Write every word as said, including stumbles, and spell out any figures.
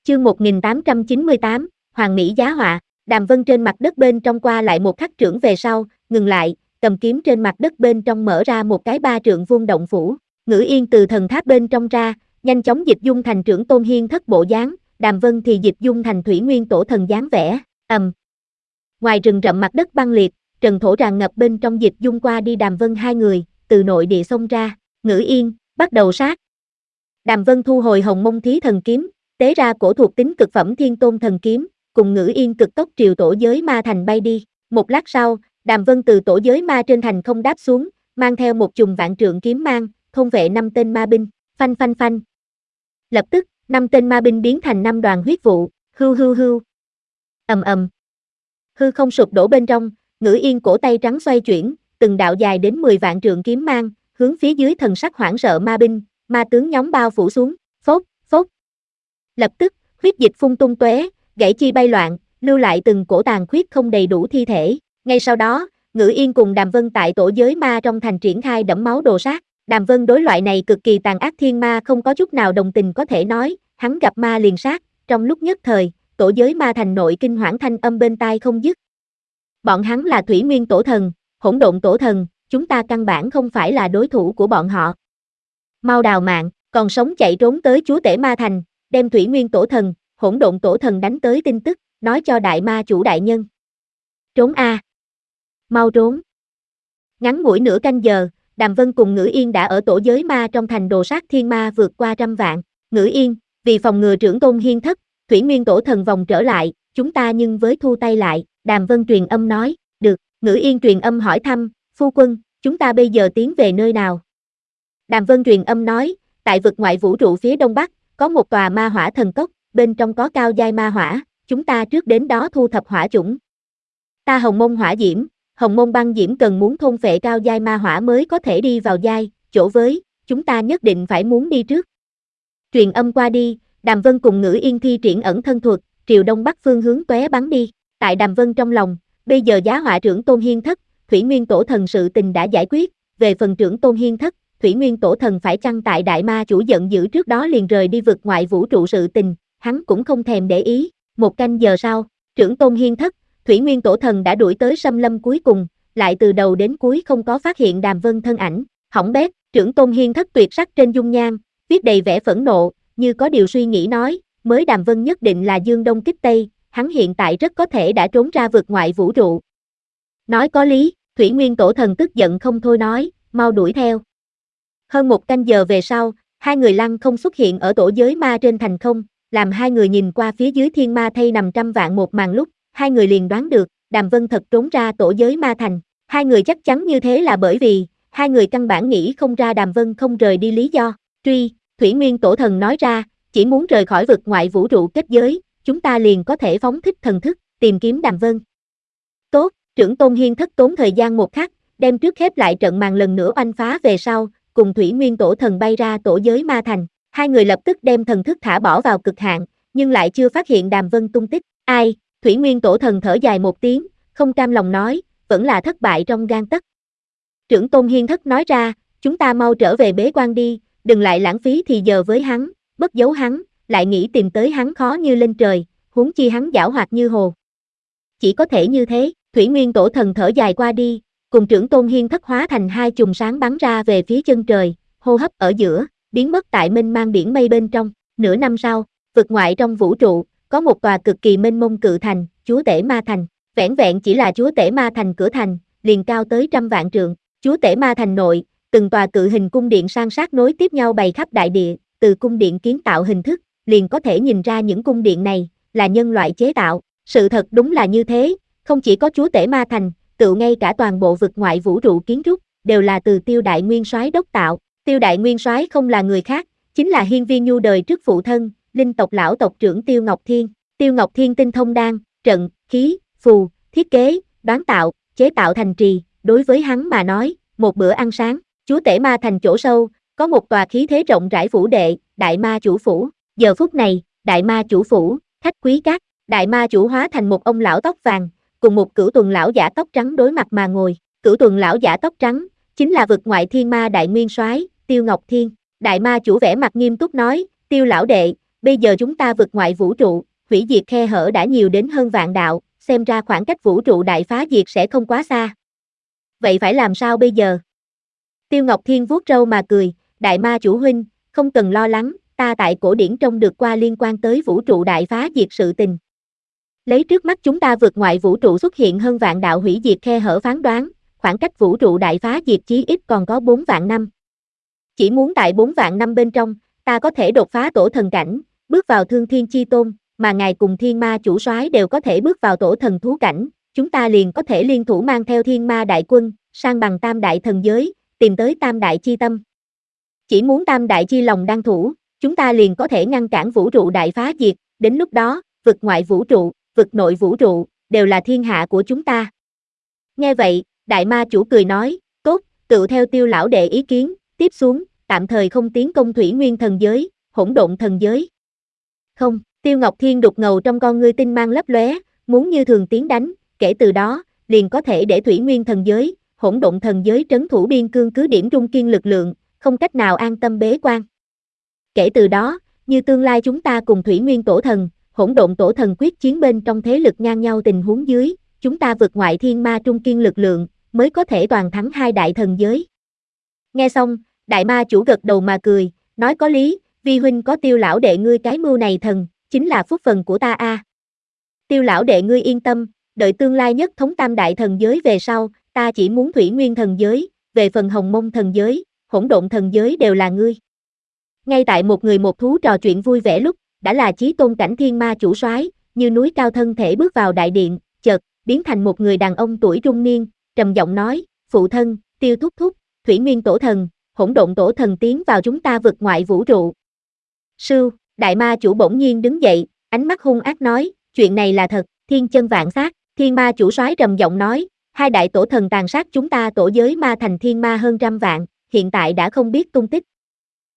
Chương một nghìn tám trăm chín mươi tám, Hoàng Mỹ giá họa. Đàm Vân trên mặt đất bên trong qua lại một khắc trượng về sau, ngừng lại, cầm kiếm trên mặt đất bên trong mở ra một cái ba trượng vuông động phủ. Ngữ Yên từ thần tháp bên trong ra, nhanh chóng dịch dung thành trưởng tôn hiên thất bộ dáng, Đàm Vân thì dịch dung thành thủy nguyên tổ thần dáng vẻ. Ầm. Ngoài rừng rậm mặt đất băng liệt, trần thổ tràn ngập bên trong dịch dung qua đi Đàm Vân hai người, từ nội địa xông ra. Ngữ Yên, bắt đầu sát. Đàm Vân thu hồi hồng mông thí thần kiếm, tế ra cổ thuộc tính cực phẩm thiên tôn thần kiếm, cùng Ngữ Yên cực tốc triều tổ giới ma thành bay đi. Một lát sau, Đàm Vân từ tổ giới ma trên thành không đáp xuống, mang theo một chùm vạn trượng kiếm mang, thôn vệ năm tên ma binh, phanh phanh phanh. Lập tức, năm tên ma binh biến thành năm đoàn huyết vụ, hưu hưu hưu. Ầm ầm. Hư không sụp đổ bên trong, Ngữ Yên cổ tay trắng xoay chuyển, từng đạo dài đến mười vạn trượng kiếm mang, hướng phía dưới thần sắc hoảng sợ ma binh, ma tướng nhóm bao phủ xuống, phốt, phốt. Lập tức, huyết dịch phun tung tóe, gãy chi bay loạn, lưu lại từng cổ tàn khuyết không đầy đủ thi thể. Ngay sau đó, Ngữ Yên cùng Đàm Vân tại tổ giới ma trong thành triển khai đẫm máu đồ sát. Đàm Vân đối loại này cực kỳ tàn ác thiên ma không có chút nào đồng tình có thể nói, hắn gặp ma liền sát, trong lúc nhất thời, tổ giới ma thành nội kinh hoảng thanh âm bên tai không dứt. Bọn hắn là thủy nguyên tổ thần, hỗn độn tổ thần, chúng ta căn bản không phải là đối thủ của bọn họ. Mau đào mạng, còn sống chạy trốn tới chúa tể ma thành, đem thủy nguyên tổ thần, hỗn độn tổ thần đánh tới tin tức, nói cho đại ma chủ đại nhân. Trốn a, à. Mau trốn. Ngắn ngủi nửa canh giờ, Đàm Vân cùng Ngữ Yên đã ở tổ giới ma trong thành đồ sát thiên ma vượt qua trăm vạn. Ngữ Yên, vì phòng ngừa trưởng tôn hiên thất, thủy nguyên tổ thần vòng trở lại, chúng ta nhưng với thu tay lại. Đàm Vân truyền âm nói, được. Ngữ Yên truyền âm hỏi thăm, phu quân, chúng ta bây giờ tiến về nơi nào? Đàm Vân truyền âm nói, tại vực ngoại vũ trụ phía đông bắc, có một tòa ma hỏa thần cốc, bên trong có cao giai ma hỏa, chúng ta trước đến đó thu thập hỏa chủng. Ta hồng mông hỏa diễm, hồng mông băng diễm cần muốn thôn phệ cao giai ma hỏa mới có thể đi vào giai, chỗ với, chúng ta nhất định phải muốn đi trước. Truyền âm qua đi, Đàm Vân cùng Ngữ Yên thi triển ẩn thân thuật, triều đông bắc phương hướng tóe bắn đi. Tại Đàm Vân trong lòng, bây giờ giá họa trưởng tôn hiên thất, thủy nguyên tổ thần sự tình đã giải quyết, về phần trưởng tôn hiên thất, thủy nguyên tổ thần phải chăng tại đại ma chủ giận dữ trước đó liền rời đi vực ngoại vũ trụ sự tình, hắn cũng không thèm để ý. Một canh giờ sau, trưởng tôn hiên thất, thủy nguyên tổ thần đã đuổi tới xâm lâm cuối cùng, lại từ đầu đến cuối không có phát hiện Đàm Vân thân ảnh. Hỏng bét, trưởng tôn hiên thất tuyệt sắc trên dung nhan, viết đầy vẻ phẫn nộ, như có điều suy nghĩ nói, mới Đàm Vân nhất định là dương đông kích tây, hắn hiện tại rất có thể đã trốn ra vực ngoại vũ trụ. Nói có lý, thủy nguyên tổ thần tức giận không thôi nói, mau đuổi theo. Hơn một canh giờ về sau, hai người lăng không xuất hiện ở tổ giới ma trên thành không, làm hai người nhìn qua phía dưới thiên ma thây nằm trăm vạn một màn lúc, hai người liền đoán được, Đàm Vân thật trốn ra tổ giới ma thành. Hai người chắc chắn như thế là bởi vì, hai người căn bản nghĩ không ra Đàm Vân không rời đi lý do. Truy, thủy nguyên tổ thần nói ra, chỉ muốn rời khỏi vực ngoại vũ trụ kết giới, chúng ta liền có thể phóng thích thần thức, tìm kiếm Đàm Vân. Tốt, trưởng tôn hiên thất tốn thời gian một khắc, đem trước khép lại trận màn lần nữa oanh phá về sau, cùng thủy nguyên tổ thần bay ra tổ giới ma thành. Hai người lập tức đem thần thức thả bỏ vào cực hạn, nhưng lại chưa phát hiện Đàm Vân tung tích. Ai, thủy nguyên tổ thần thở dài một tiếng, không cam lòng nói, vẫn là thất bại trong gang tấc. Trưởng tôn hiên thất nói ra, chúng ta mau trở về bế quan đi, đừng lại lãng phí thì giờ với hắn, bất giấu hắn, lại nghĩ tìm tới hắn khó như lên trời, huống chi hắn giảo hoạt như hồ. Chỉ có thể như thế, thủy nguyên tổ thần thở dài qua đi, cùng trưởng tôn hiên thất hóa thành hai chùm sáng bắn ra về phía chân trời, hô hấp ở giữa, biến mất tại mênh mang biển mây bên trong. Nửa năm sau, vực ngoại trong vũ trụ, có một tòa cực kỳ mênh mông cự thành, chúa tể ma thành. Vẻn vẹn chỉ là chúa tể ma thành cửa thành, liền cao tới trăm vạn trượng. Chúa tể ma thành nội, từng tòa cự hình cung điện san sát nối tiếp nhau bày khắp đại địa, từ cung điện kiến tạo hình thức, liền có thể nhìn ra những cung điện này là nhân loại chế tạo. Sự thật đúng là như thế, không chỉ có chúa tể ma thành, tự ngay cả toàn bộ vực ngoại vũ trụ kiến trúc đều là từ Tiêu Đại Nguyên Soái đốc tạo. Tiêu Đại Nguyên Soái không là người khác, chính là Hiên Viên Nhu đời trước phụ thân, linh tộc lão tộc trưởng Tiêu Ngọc Thiên. Tiêu Ngọc Thiên tinh thông đan, trận, khí, phù, thiết kế, đoán tạo, chế tạo thành trì, đối với hắn mà nói, một bữa ăn sáng. Chúa tể ma thành chỗ sâu, có một tòa khí thế rộng rãi phủ đệ, Đại Ma Chủ Phủ. Giờ phút này, Đại Ma Chủ Phủ, khách quý các, Đại Ma Chủ hóa thành một ông lão tóc vàng, cùng một cửu tuần lão giả tóc trắng đối mặt mà ngồi. Cửu tuần lão giả tóc trắng, chính là vực ngoại thiên ma Đại Nguyên Soái, Tiêu Ngọc Thiên. Đại Ma Chủ vẻ mặt nghiêm túc nói, Tiêu lão đệ, bây giờ chúng ta vượt ngoại vũ trụ, hủy diệt khe hở đã nhiều đến hơn vạn đạo, xem ra khoảng cách vũ trụ đại phá diệt sẽ không quá xa. Vậy phải làm sao bây giờ? Tiêu Ngọc Thiên vuốt râu mà cười, đại ma chủ huynh, không cần lo lắng, ta tại cổ điển trông được qua liên quan tới vũ trụ đại phá diệt sự tình. Lấy trước mắt chúng ta vượt ngoại vũ trụ xuất hiện hơn vạn đạo hủy diệt khe hở phán đoán, khoảng cách vũ trụ đại phá diệt chí ít còn có bốn vạn năm. Chỉ muốn tại bốn vạn năm bên trong, ta có thể đột phá tổ thần cảnh, bước vào thương thiên chi tôn, mà ngài cùng thiên ma chủ soái đều có thể bước vào tổ thần thú cảnh, chúng ta liền có thể liên thủ mang theo thiên ma đại quân, sang bằng tam đại thần giới, tìm tới tam đại chi tâm. Chỉ muốn tam đại chi lòng đăng thủ, chúng ta liền có thể ngăn cản vũ trụ đại phá diệt, đến lúc đó, vực ngoại vũ trụ, vực nội vũ trụ, đều là thiên hạ của chúng ta. Nghe vậy, đại ma chủ cười nói, tốt, tự theo Tiêu lão đệ ý kiến, tiếp xuống, tạm thời không tiến công thủy nguyên thần giới, hỗn độn thần giới. Không, Tiêu Ngọc Thiên đục ngầu trong con ngươi tinh mang lấp lóe, muốn như thường tiến đánh, kể từ đó, liền có thể để thủy nguyên thần giới, hỗn độn thần giới trấn thủ biên cương cứ điểm trung kiên lực lượng, không cách nào an tâm bế quan. Kể từ đó, như tương lai chúng ta cùng thủy nguyên tổ thần, hỗn độn tổ thần quyết chiến bên trong thế lực ngang nhau tình huống dưới, chúng ta vượt ngoại thiên ma trung kiên lực lượng, mới có thể toàn thắng hai đại thần giới. Nghe xong, đại ma chủ gật đầu mà cười, nói có lý, vi huynh có Tiêu lão đệ ngươi cái mưu này thần, chính là phúc phần của ta a. À. Tiêu lão đệ ngươi yên tâm, đợi tương lai nhất thống tam đại thần giới về sau, ta chỉ muốn thủy nguyên thần giới, về phần hồng mông thần giới, hỗn độn thần giới đều là ngươi. Ngay tại một người một thú trò chuyện vui vẻ lúc, đã là chí tôn cảnh thiên ma chủ soái, như núi cao thân thể bước vào đại điện, chợt biến thành một người đàn ông tuổi trung niên, trầm giọng nói, phụ thân, Tiêu thúc thúc, thủy nguyên tổ thần, hỗn độn tổ thần tiến vào chúng ta vực ngoại vũ trụ. Sưu, đại ma chủ bỗng nhiên đứng dậy, ánh mắt hung ác nói, chuyện này là thật, thiên chân vạn sát, thiên ma chủ soái trầm giọng nói, hai đại tổ thần tàn sát chúng ta tổ giới ma thành thiên ma hơn trăm vạn, hiện tại đã không biết tung tích,